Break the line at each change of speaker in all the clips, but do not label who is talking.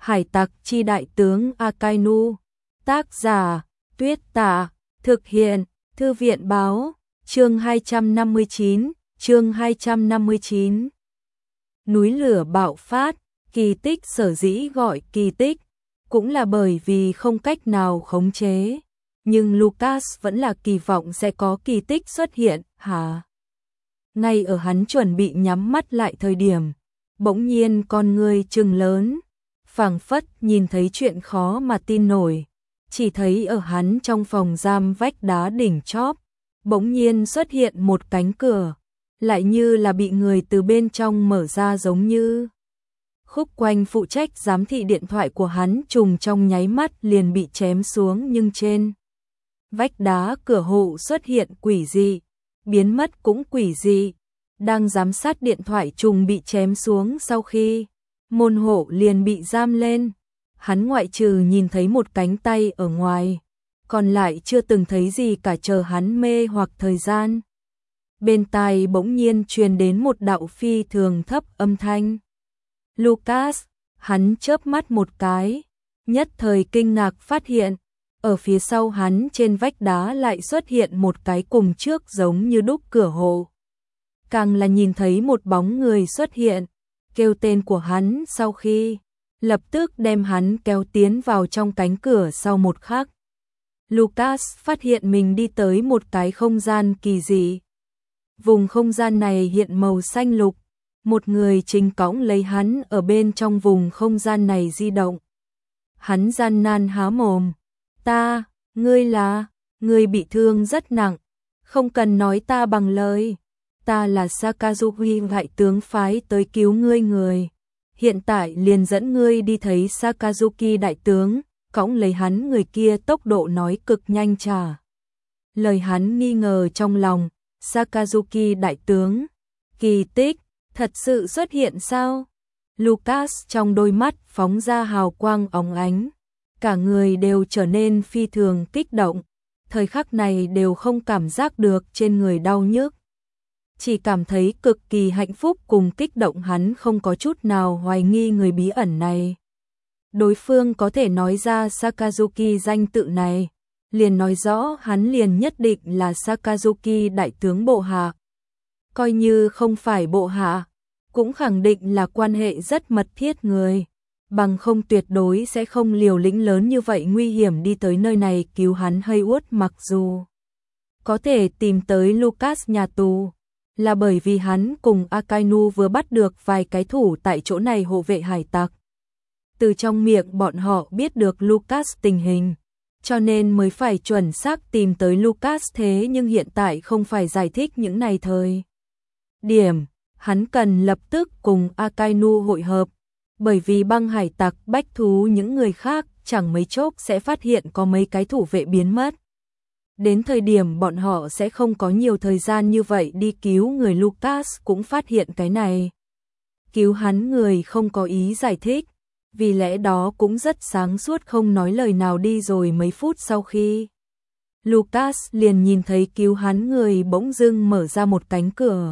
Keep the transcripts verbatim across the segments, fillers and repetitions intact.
Hải tặc chi đại tướng Akainu. Tác giả Tuyết Tạ. Thực hiện Thư viện báo. Chương hai trăm năm mươi chín. Chương hai trăm năm mươi chín. Núi lửa bạo phát. Kỳ tích sở dĩ gọi kỳ tích cũng là bởi vì không cách nào khống chế. Nhưng Lucas vẫn là kỳ vọng sẽ có kỳ tích xuất hiện, hả? Ngay ở hắn chuẩn bị nhắm mắt lại thời điểm, bỗng nhiên con người trừng lớn, phảng phất nhìn thấy chuyện khó mà tin nổi. Chỉ thấy ở hắn trong phòng giam vách đá đỉnh chóp, bỗng nhiên xuất hiện một cánh cửa, lại như là bị người từ bên trong mở ra giống như. Khúc Quanh phụ trách giám thị điện thoại của hắn trùng trong nháy mắt liền bị chém xuống, nhưng trên vách đá cửa hộ xuất hiện quỷ dị, biến mất cũng quỷ dị. Đang giám sát điện thoại trùng bị chém xuống sau khi môn hộ liền bị giam lên. Hắn ngoại trừ nhìn thấy một cánh tay ở ngoài, còn lại chưa từng thấy gì cả. Chờ hắn mê hoặc thời gian, bên tai bỗng nhiên truyền đến một đạo phi thường thấp âm thanh. Lucas, hắn chớp mắt một cái, nhất thời kinh ngạc phát hiện, ở phía sau hắn trên vách đá lại xuất hiện một cái cùng trước giống như đúc cửa hộ. Càng là nhìn thấy một bóng người xuất hiện, kêu tên của hắn sau khi lập tức đem hắn kéo tiến vào trong cánh cửa. Sau một khắc, Lucas phát hiện mình đi tới một cái không gian kỳ dị. Vùng không gian này hiện màu xanh lục, một người chính cõng lấy hắn ở bên trong vùng không gian này di động. Hắn gian nan há mồm, ta, ngươi là, ngươi bị thương rất nặng, không cần nói ta bằng lời. Ta là Sakazuki đại tướng phái tới cứu ngươi người. Hiện tại liền dẫn ngươi đi thấy Sakazuki đại tướng. Cõng lấy hắn người kia tốc độ nói cực nhanh trả lời hắn nghi ngờ trong lòng. Sakazuki đại tướng, kỳ tích, thật sự xuất hiện sao? Lucas trong đôi mắt phóng ra hào quang óng ánh, cả người đều trở nên phi thường kích động. Thời khắc này đều không cảm giác được trên người đau nhức, chỉ cảm thấy cực kỳ hạnh phúc cùng kích động. Hắn không có chút nào hoài nghi người bí ẩn này. Đối phương có thể nói ra Sakazuki danh tự này, liền nói rõ hắn liền nhất định là Sakazuki đại tướng bộ hạ. Coi như không phải bộ hạ, cũng khẳng định là quan hệ rất mật thiết người, bằng không tuyệt đối sẽ không liều lĩnh lớn như vậy nguy hiểm đi tới nơi này cứu hắn. Haywood mặc dù có thể tìm tới Lucas nhà tù, là bởi vì hắn cùng Akainu vừa bắt được vài cái thủ tại chỗ này hộ vệ hải tặc. Từ trong miệng bọn họ biết được Lucas tình hình, cho nên mới phải chuẩn xác tìm tới Lucas. Thế nhưng hiện tại không phải giải thích những này thời điểm, hắn cần lập tức cùng Akainu hội hợp, bởi vì băng hải tặc bách thú những người khác chẳng mấy chốc sẽ phát hiện có mấy cái thủ vệ biến mất. Đến thời điểm bọn họ sẽ không có nhiều thời gian như vậy đi cứu người. Lucas cũng phát hiện cái này. Cứu hắn người không có ý giải thích, vì lẽ đó cũng rất sáng suốt không nói lời nào đi. Rồi mấy phút sau khi Lucas liền nhìn thấy cứu hắn người bỗng dưng mở ra một cánh cửa.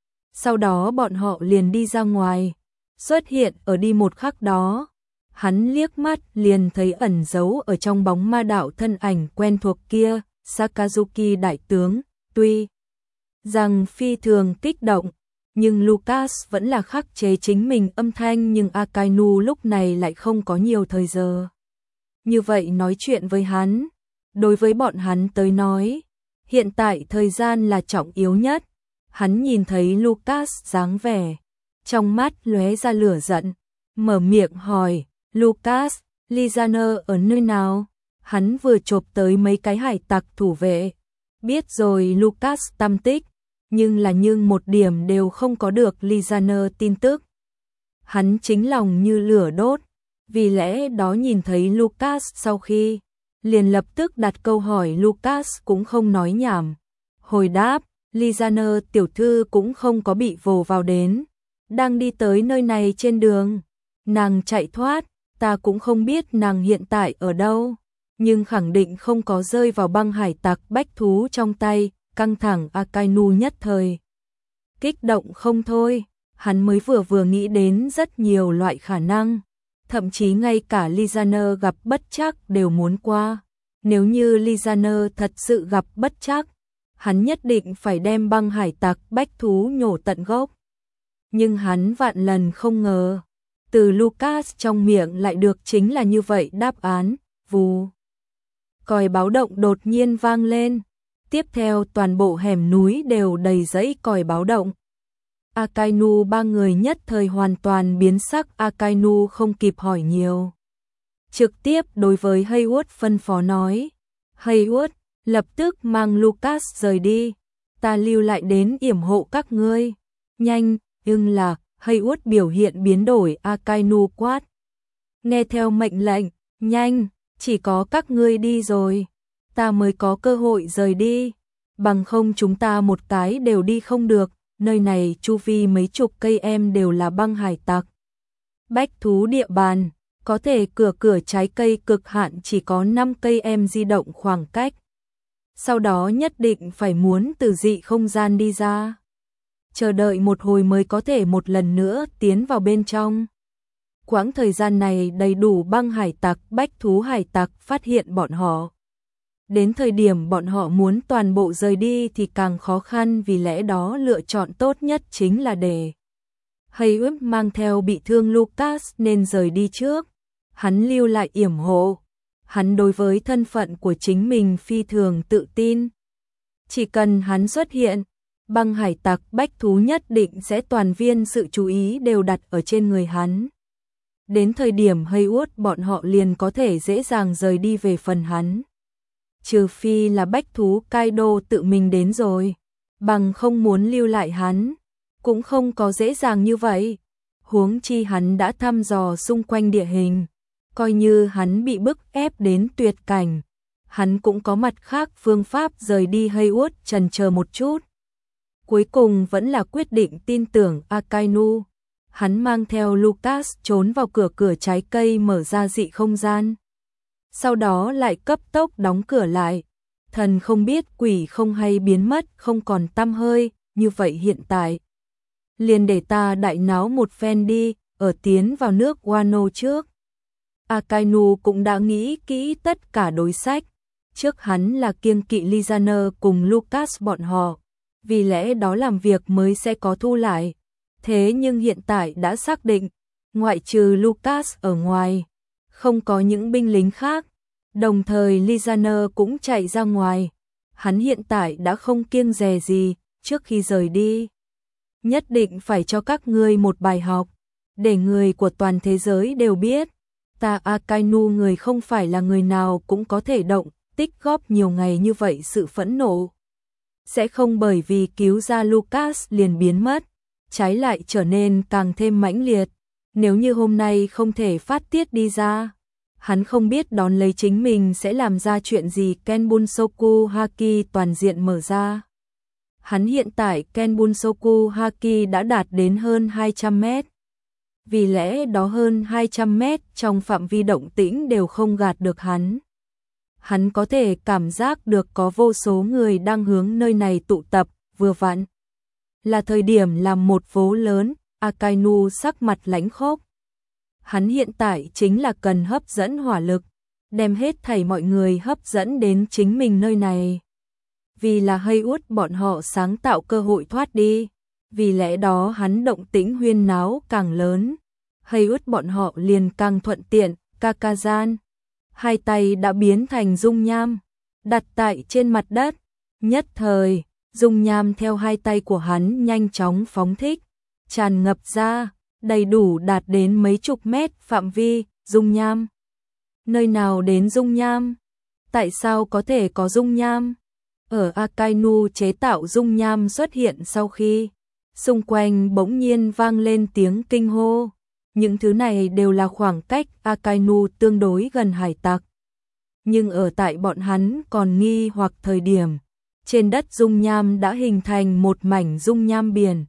Sau đó bọn họ liền đi ra ngoài, xuất hiện ở đi một khắc đó. Hắn liếc mắt liền thấy ẩn giấu ở trong bóng ma đạo thân ảnh quen thuộc kia, Sakazuki đại tướng. Tuy rằng phi thường kích động, nhưng Lucas vẫn là khắc chế chính mình âm thanh. Nhưng Akainu lúc này lại không có nhiều thời giờ như vậy nói chuyện với hắn. Đối với bọn hắn tới nói, hiện tại thời gian là trọng yếu nhất. Hắn nhìn thấy Lucas dáng vẻ, trong mắt lóe ra lửa giận, mở miệng hỏi, Lucas, Lizaner ở nơi nào? Hắn vừa chộp tới mấy cái hải tặc thủ vệ, biết rồi Lucas tâm tích, nhưng là nhưng một điểm đều không có được Lizaner tin tức. Hắn chính lòng như lửa đốt, vì lẽ đó nhìn thấy Lucas sau khi, liền lập tức đặt câu hỏi. Lucas cũng không nói nhảm, hồi đáp, Lizaner tiểu thư cũng không có bị vồ vào đến, đang đi tới nơi này trên đường, nàng chạy thoát, ta cũng không biết nàng hiện tại ở đâu, nhưng khẳng định không có rơi vào băng hải tặc bách thú trong tay. Căng thẳng Akainu nhất thời kích động không thôi, hắn mới vừa vừa nghĩ đến rất nhiều loại khả năng, thậm chí ngay cả Lysander gặp bất trắc đều muốn qua. Nếu như Lysander thật sự gặp bất trắc, hắn nhất định phải đem băng hải tặc bách thú nhổ tận gốc. Nhưng hắn vạn lần không ngờ, từ Lucas trong miệng lại được chính là như vậy đáp án, vù. Còi báo động đột nhiên vang lên, tiếp theo toàn bộ hẻm núi đều đầy dãy còi báo động. Akainu ba người nhất thời hoàn toàn biến sắc, Akainu không kịp hỏi nhiều. Trực tiếp đối với Haywood phân phó nói, Haywood, lập tức mang Lucas rời đi, ta lưu lại đến yểm hộ các ngươi. Nhanh, nhưng là, Haywood biểu hiện biến đổi, Akainu quát. Nghe theo mệnh lệnh, nhanh, chỉ có các ngươi đi rồi, ta mới có cơ hội rời đi, bằng không chúng ta một cái đều đi không được, nơi này chu vi mấy chục cây em đều là băng hải tặc. Bách thú địa bàn, có thể cửa cửa trái cây cực hạn chỉ có năm cây em di động khoảng cách. Sau đó nhất định phải muốn từ dị không gian đi ra. Chờ đợi một hồi mới có thể một lần nữa tiến vào bên trong. Quãng thời gian này đầy đủ băng hải tặc, bách thú hải tặc phát hiện bọn họ. Đến thời điểm bọn họ muốn toàn bộ rời đi thì càng khó khăn, vì lẽ đó lựa chọn tốt nhất chính là để Haywood mang theo bị thương Lucas nên rời đi trước. Hắn lưu lại yểm hộ. Hắn đối với thân phận của chính mình phi thường tự tin. Chỉ cần hắn xuất hiện, băng hải tặc bách thú nhất định sẽ toàn viên sự chú ý đều đặt ở trên người hắn. Đến thời điểm Haywood bọn họ liền có thể dễ dàng rời đi về phần hắn. Trừ phi là bách thú Kaido tự mình đến rồi, bằng không muốn lưu lại hắn, cũng không có dễ dàng như vậy. Huống chi hắn đã thăm dò xung quanh địa hình, coi như hắn bị bức ép đến tuyệt cảnh, hắn cũng có mặt khác phương pháp rời đi. Haywood chần chờ một chút, cuối cùng vẫn là quyết định tin tưởng Akainu. Hắn mang theo Lucas trốn vào cửa cửa trái cây mở ra dị không gian. Sau đó lại cấp tốc đóng cửa lại. Thần không biết quỷ không hay biến mất không còn tăm hơi, như vậy hiện tại. Liền để ta đại náo một phen đi, ở tiến vào nước Wano trước. Akainu cũng đã nghĩ kỹ tất cả đối sách. Trước hắn là kiêng kỵ Lysander cùng Lucas bọn họ, vì lẽ đó làm việc mới sẽ có thu lại. Thế nhưng hiện tại đã xác định, ngoại trừ Lucas ở ngoài, không có những binh lính khác. Đồng thời Lysander cũng chạy ra ngoài. Hắn hiện tại đã không kiêng dè gì, trước khi rời đi. Nhất định phải cho các ngươi một bài học, để người của toàn thế giới đều biết. Ta Akainu người không phải là người nào cũng có thể động, tích góp nhiều ngày như vậy sự phẫn nộ. Sẽ không bởi vì cứu ra Lucas liền biến mất, trái lại trở nên càng thêm mãnh liệt. Nếu như hôm nay không thể phát tiết đi ra, hắn không biết đón lấy chính mình sẽ làm ra chuyện gì. Kenbunsoku Haki toàn diện mở ra. Hắn hiện tại Kenbunsoku Haki đã đạt đến hơn hai trăm mét. Vì lẽ đó hơn hai trăm mét trong phạm vi động tĩnh đều không gạt được hắn. Hắn có thể cảm giác được có vô số người đang hướng nơi này tụ tập, vừa vặn là thời điểm làm một vố lớn. Akainu sắc mặt lãnh khốc. Hắn hiện tại chính là cần hấp dẫn hỏa lực, đem hết thảy mọi người hấp dẫn đến chính mình nơi này. Vì là Haywood bọn họ sáng tạo cơ hội thoát đi, vì lẽ đó hắn động tĩnh huyên náo càng lớn, Haywood bọn họ liền càng thuận tiện. Kakazan, hai tay đã biến thành dung nham, đặt tại trên mặt đất, nhất thời, dung nham theo hai tay của hắn nhanh chóng phóng thích, tràn ngập ra, đầy đủ đạt đến mấy chục mét phạm vi. Dung nham, nơi nào đến dung nham? Tại sao có thể có dung nham? Ở Akainu chế tạo dung nham xuất hiện sau khi, xung quanh bỗng nhiên vang lên tiếng kinh hô. Những thứ này đều là khoảng cách Akainu tương đối gần hải tặc. Nhưng ở tại bọn hắn còn nghi hoặc thời điểm, trên đất dung nham đã hình thành một mảnh dung nham biển.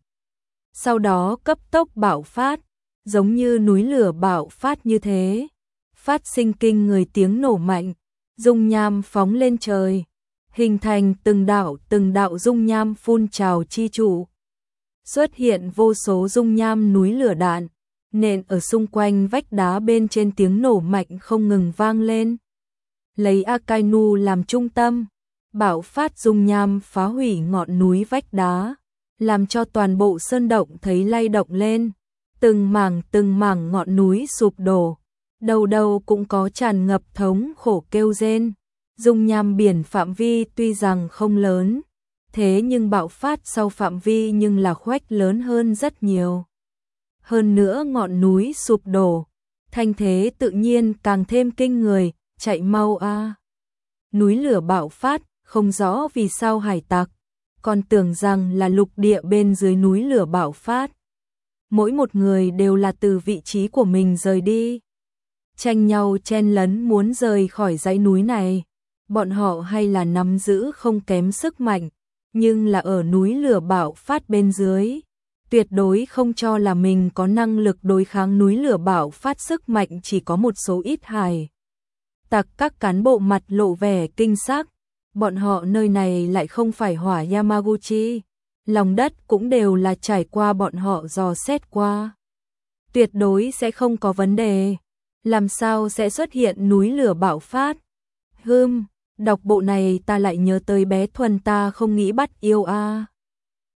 Sau đó cấp tốc bạo phát, giống như núi lửa bạo phát như thế. Phát sinh kinh người tiếng nổ mạnh, dung nham phóng lên trời, hình thành từng đạo từng đạo dung nham phun trào chi trụ. Xuất hiện vô số dung nham núi lửa đạn, nện ở xung quanh vách đá bên trên tiếng nổ mạnh không ngừng vang lên. Lấy Akainu làm trung tâm, bạo phát dung nham phá hủy ngọn núi vách đá, làm cho toàn bộ sơn động thấy lay động lên, từng mảng từng mảng ngọn núi sụp đổ, đầu đầu cũng có tràn ngập thống khổ kêu rên. Dung nham biển phạm vi tuy rằng không lớn, thế nhưng bạo phát sau phạm vi nhưng là khoách lớn hơn rất nhiều. Hơn nữa ngọn núi sụp đổ, thanh thế tự nhiên càng thêm kinh người, chạy mau a. À. Núi lửa bạo phát, không rõ vì sao hải tặc còn tưởng rằng là lục địa bên dưới núi lửa bạo phát. Mỗi một người đều là từ vị trí của mình rời đi, tranh nhau chen lấn muốn rời khỏi dãy núi này. Bọn họ hay là nắm giữ không kém sức mạnh, nhưng là ở núi lửa bạo phát bên dưới, tuyệt đối không cho là mình có năng lực đối kháng núi lửa bạo phát. Sức mạnh chỉ có một số ít hải tặc. Các cán bộ mặt lộ vẻ kinh sắc, bọn họ nơi này lại không phải hỏa Yamaguchi, lòng đất cũng đều là trải qua bọn họ dò xét qua, tuyệt đối sẽ không có vấn đề, làm sao sẽ xuất hiện núi lửa bạo phát. Hừm, đọc bộ này ta lại nhớ tới bé Thuần ta không nghĩ bắt yêu a. À.